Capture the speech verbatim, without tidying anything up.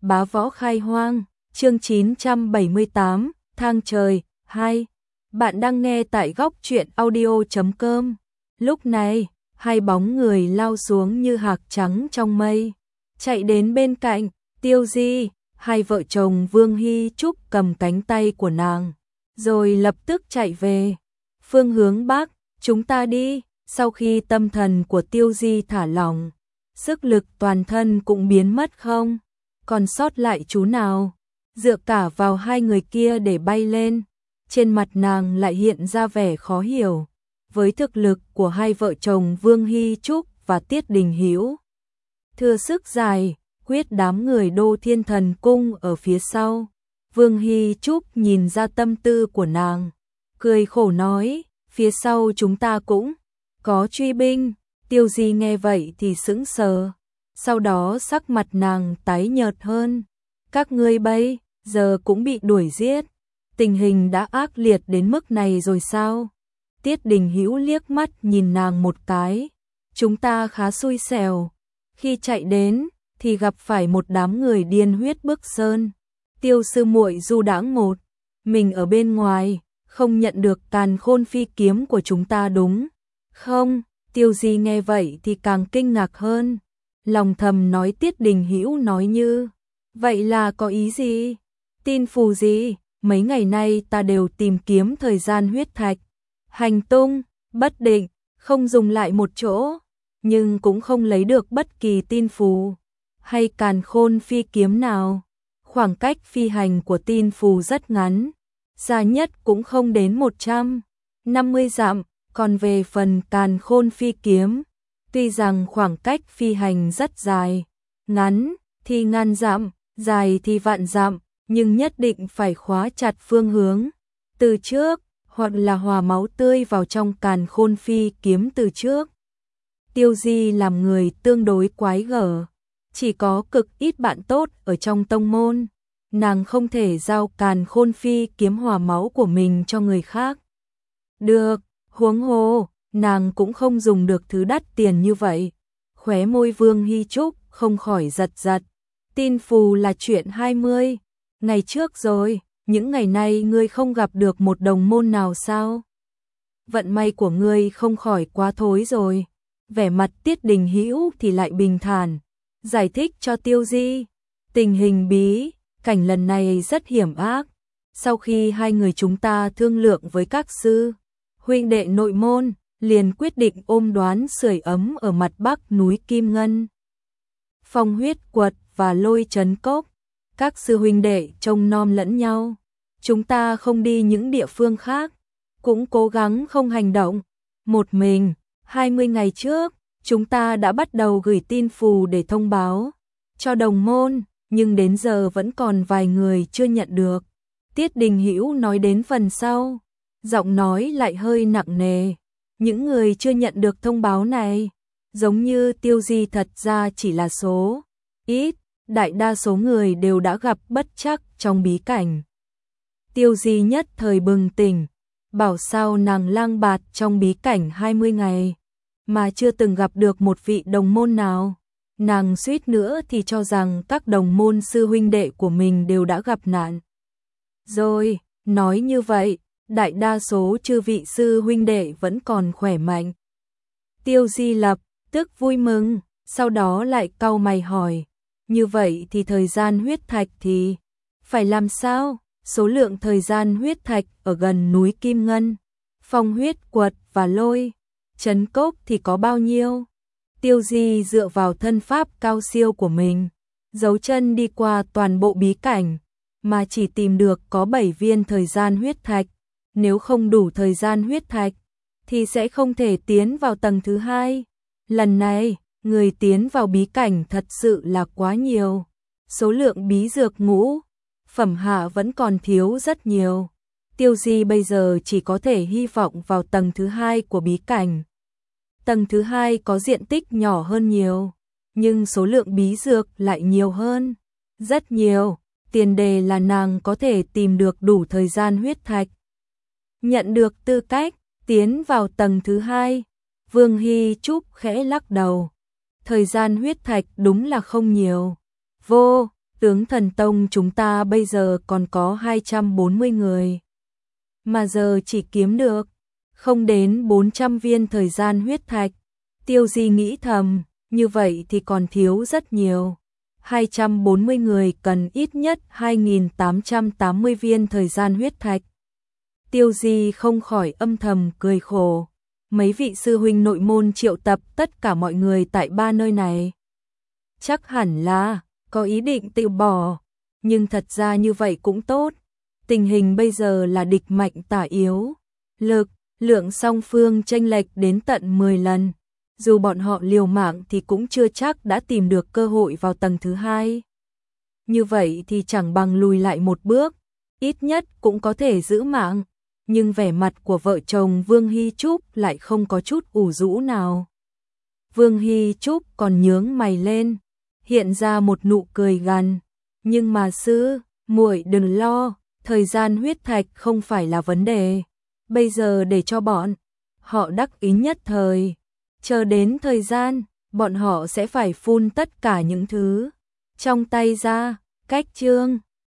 Bá Võ Khai Hoang, chương chín trăm bảy mươi tám, Thang Trời, hai. Bạn đang nghe tại góc truyện audio chấm com. Lúc này, hai bóng người lao xuống như hạc trắng trong mây, chạy đến bên cạnh Tiêu Di, hai vợ chồng Vương Hy Trúc cầm cánh tay của nàng, rồi lập tức chạy về phương hướng bắc. Chúng ta đi. Sau khi tâm thần của Tiêu Di thả lỏng, sức lực toàn thân cũng biến mất không còn sót lại chú nào, dựa cả vào hai người kia để bay lên. Trên mặt nàng lại hiện ra vẻ khó hiểu, với thực lực của hai vợ chồng Vương Hy Trúc và Tiết Đình Hữu thừa sức dài quyết đám người Đô Thiên Thần Cung ở phía sau. Vương Hy Trúc nhìn ra tâm tư của nàng, cười khổ nói, phía sau chúng ta cũng có truy binh. Tiêu Di nghe vậy thì sững sờ, sau đó sắc mặt nàng tái nhợt hơn. Các ngươi bây giờ cũng bị đuổi giết, tình hình đã ác liệt đến mức này rồi sao? Tiết Đình Hữu liếc mắt nhìn nàng một cái, chúng ta khá xui xẻo, khi chạy đến thì gặp phải một đám người điên huyết bức sơn. Tiêu sư muội du đãng một mình ở bên ngoài, không nhận được Càn Khôn phi kiếm của chúng ta đúng không? Tiêu Di nghe vậy thì càng kinh ngạc hơn, lòng thầm nói Tiết Đình Hữu nói như vậy là có ý gì? Tin phù gì? Mấy ngày nay ta đều tìm kiếm thời gian huyết thạch, hành tung bất định, không dùng lại một chỗ, nhưng cũng không lấy được bất kỳ tin phù hay Càn Khôn phi kiếm nào. Khoảng cách phi hành của tin phù rất ngắn, xa nhất cũng không đến một trăm năm mươi dặm. Còn về phần Càn Khôn phi kiếm, tuy rằng khoảng cách phi hành rất dài, ngắn thì ngàn dặm, dài thì vạn dặm, nhưng nhất định phải khóa chặt phương hướng từ trước, hoặc là hòa máu tươi vào trong Càn Khôn phi kiếm từ trước. Tiêu Di làm người tương đối quái gở, chỉ có cực ít bạn tốt ở trong tông môn, nàng không thể giao Càn Khôn phi kiếm hòa máu của mình cho người khác được. Huống hồ, nàng cũng không dùng được thứ đắt tiền như vậy. Khóe môi Vương Hy Trúc không khỏi giật giật. Tin phù là chuyện hai mươi ngày trước rồi, những ngày nay ngươi không gặp được một đồng môn nào sao? Vận may của ngươi không khỏi quá thối rồi. Vẻ mặt Tiết Đình Hữu thì lại bình thản, giải thích cho Tiêu Di. Tình hình bí cảnh lần này rất hiểm ác. Sau khi hai người chúng ta thương lượng với các sư huynh đệ nội môn, liền quyết định ôm đoán sưởi ấm ở mặt bắc núi Kim Ngân, Phong Huyết Quật và Lôi Trấn Cốc. Các sư huynh đệ trông nom lẫn nhau, chúng ta không đi những địa phương khác, cũng cố gắng không hành động một mình. hai mươi ngày trước, chúng ta đã bắt đầu gửi tin phù để thông báo cho đồng môn, nhưng đến giờ vẫn còn vài người chưa nhận được. Tiết Đình Hữu nói đến phần sau, giọng nói lại hơi nặng nề. Những người chưa nhận được thông báo này, giống như Tiêu Di thật ra chỉ là số ít, đại đa số người đều đã gặp bất trắc trong bí cảnh. Tiêu Di nhất thời bừng tỉnh, bảo sao nàng lang bạt trong bí cảnh hai mươi ngày, mà chưa từng gặp được một vị đồng môn nào. Nàng suýt nữa thì cho rằng các đồng môn sư huynh đệ của mình đều đã gặp nạn rồi. Nói như vậy, đại đa số chư vị sư huynh đệ vẫn còn khỏe mạnh. Tiêu Di lập tức vui mừng, sau đó lại cau mày hỏi, như vậy thì thời gian huyết thạch thì phải làm sao? Số lượng thời gian huyết thạch ở gần núi Kim Ngân, Phong Huyết Quật và Lôi Trấn Cốc thì có bao nhiêu? Tiêu Di dựa vào thân pháp cao siêu của mình, dấu chân đi qua toàn bộ bí cảnh, mà chỉ tìm được có bảy viên thời gian huyết thạch. Nếu không đủ thời gian huyết thạch, thì sẽ không thể tiến vào tầng thứ hai. Lần này, người tiến vào bí cảnh thật sự là quá nhiều. Số lượng bí dược ngũ phẩm hạ vẫn còn thiếu rất nhiều. Tiêu Di bây giờ chỉ có thể hy vọng vào tầng thứ hai của bí cảnh. Tầng thứ hai có diện tích nhỏ hơn nhiều, nhưng số lượng bí dược lại nhiều hơn rất nhiều. Tiền đề là nàng có thể tìm được đủ thời gian huyết thạch, nhận được tư cách tiến vào tầng thứ hai. Vương Hy Trúc khẽ lắc đầu, thời gian huyết thạch đúng là không nhiều. Vô Tướng thần tông chúng ta bây giờ còn có hai trăm bốn mươi người, mà giờ chỉ kiếm được không đến bốn trăm viên thời gian huyết thạch. Tiêu Di nghĩ thầm, như vậy thì còn thiếu rất nhiều. hai trăm bốn mươi người cần ít nhất hai nghìn tám trăm tám mươi viên thời gian huyết thạch. Tiêu Di không khỏi âm thầm cười khổ. Mấy vị sư huynh nội môn triệu tập tất cả mọi người tại ba nơi này. Chắc hẳn là có ý định tự bỏ, nhưng thật ra như vậy cũng tốt. Tình hình bây giờ là địch mạnh tả yếu, lực, lượng song phương chênh lệch đến tận mười lần. Dù bọn họ liều mạng thì cũng chưa chắc đã tìm được cơ hội vào tầng thứ hai. Như vậy thì chẳng bằng lùi lại một bước, ít nhất cũng có thể giữ mạng. Nhưng vẻ mặt của vợ chồng Vương Hy Trúc lại không có chút ủ rũ nào. Vương Hy Trúc còn nhướng mày lên, hiện ra một nụ cười gằn. Nhưng mà sư, muội đừng lo, thời gian huyết thạch không phải là vấn đề. Bây giờ để cho bọn họ đắc ý nhất thời. Chờ đến thời gian, bọn họ sẽ phải phun tất cả những thứ trong tay ra. Cách chương